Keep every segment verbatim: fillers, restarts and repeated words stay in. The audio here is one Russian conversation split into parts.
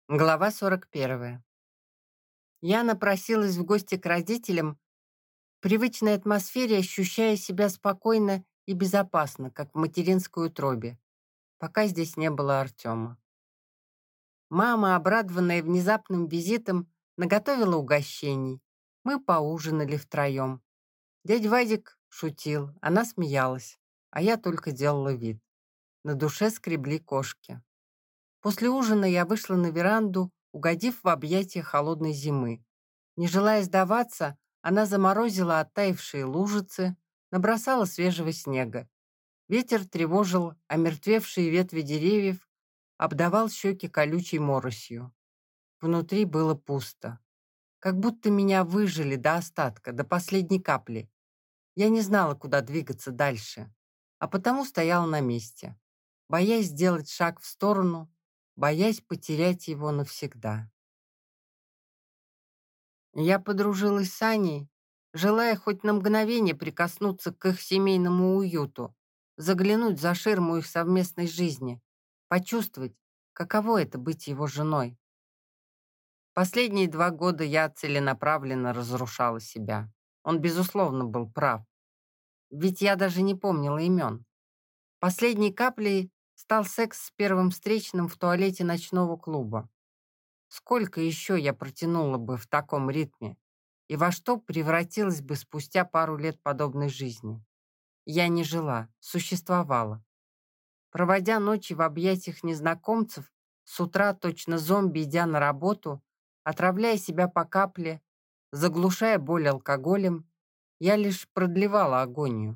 Глава сорок первая. Я напросилась в гости к родителям, в привычной атмосфере ощущая себя спокойно и безопасно, как в материнской утробе, пока здесь не было Артема. Мама, обрадованная внезапным визитом, наготовила угощений. Мы поужинали втроем. Дядя Вадик шутил, она смеялась, а я только делала вид. На душе скребли кошки. После ужина я вышла на веранду, угодив в объятия холодной зимы. Не желая сдаваться, она заморозила оттаившие лужицы, набросала свежего снега. Ветер тревожил омертвевшие ветви деревьев, обдавал щеки колючей моросью. Внутри было пусто. Как будто меня выжили до остатка, до последней капли. Я не знала, куда двигаться дальше, а потому стояла на месте, боясь сделать шаг в сторону, боясь потерять его навсегда. Я подружилась с Аней, желая хоть на мгновение прикоснуться к их семейному уюту, заглянуть за ширму их совместной жизни, почувствовать, каково это быть его женой. Последние два года я целенаправленно разрушала себя. Он, безусловно, был прав. Ведь я даже не помнила имен. Последней каплей стал секс с первым встречным в туалете ночного клуба. Сколько еще я протянула бы в таком ритме? И во что превратилась бы спустя пару лет подобной жизни? Я не жила, существовала. Проводя ночи в объятиях незнакомцев, с утра точно зомби, идя на работу, отравляя себя по капле, заглушая боль алкоголем, я лишь продлевала агонию.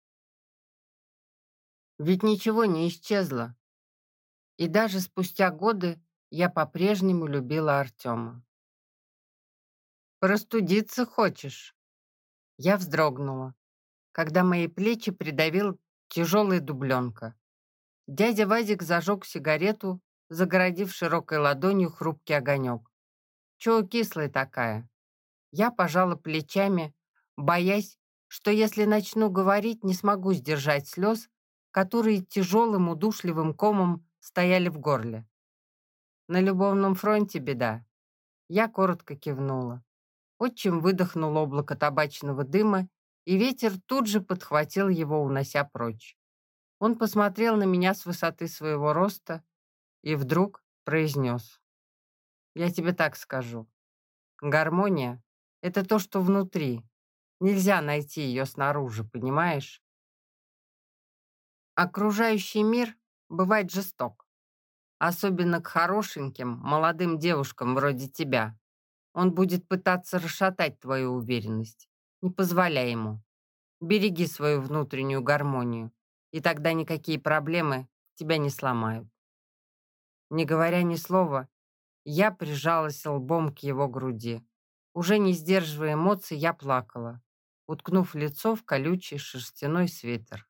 Ведь ничего не исчезло. И даже спустя годы я по-прежнему любила Артема. «Простудиться хочешь?» Я вздрогнула, когда мои плечи придавил тяжелая дубленка. Дядя Вадик зажег сигарету, загородив широкой ладонью хрупкий огонек. «Чего кислая такая?» Я пожала плечами, боясь, что если начну говорить, не смогу сдержать слез, которые тяжелым удушливым комом стояли в горле. «На любовном фронте беда». Я коротко кивнула. Отчим выдохнул облако табачного дыма, и ветер тут же подхватил его, унося прочь. Он посмотрел на меня с высоты своего роста и вдруг произнес: «Я тебе так скажу. Гармония — это то, что внутри. Нельзя найти ее снаружи, понимаешь? Окружающий мир бывает жесток, особенно к хорошеньким, молодым девушкам вроде тебя. Он будет пытаться расшатать твою уверенность. Не позволяй ему. Береги свою внутреннюю гармонию, и тогда никакие проблемы тебя не сломают». Не говоря ни слова, я прижалась лбом к его груди. Уже не сдерживая эмоций, я плакала, уткнув лицо в колючий шерстяной свитер.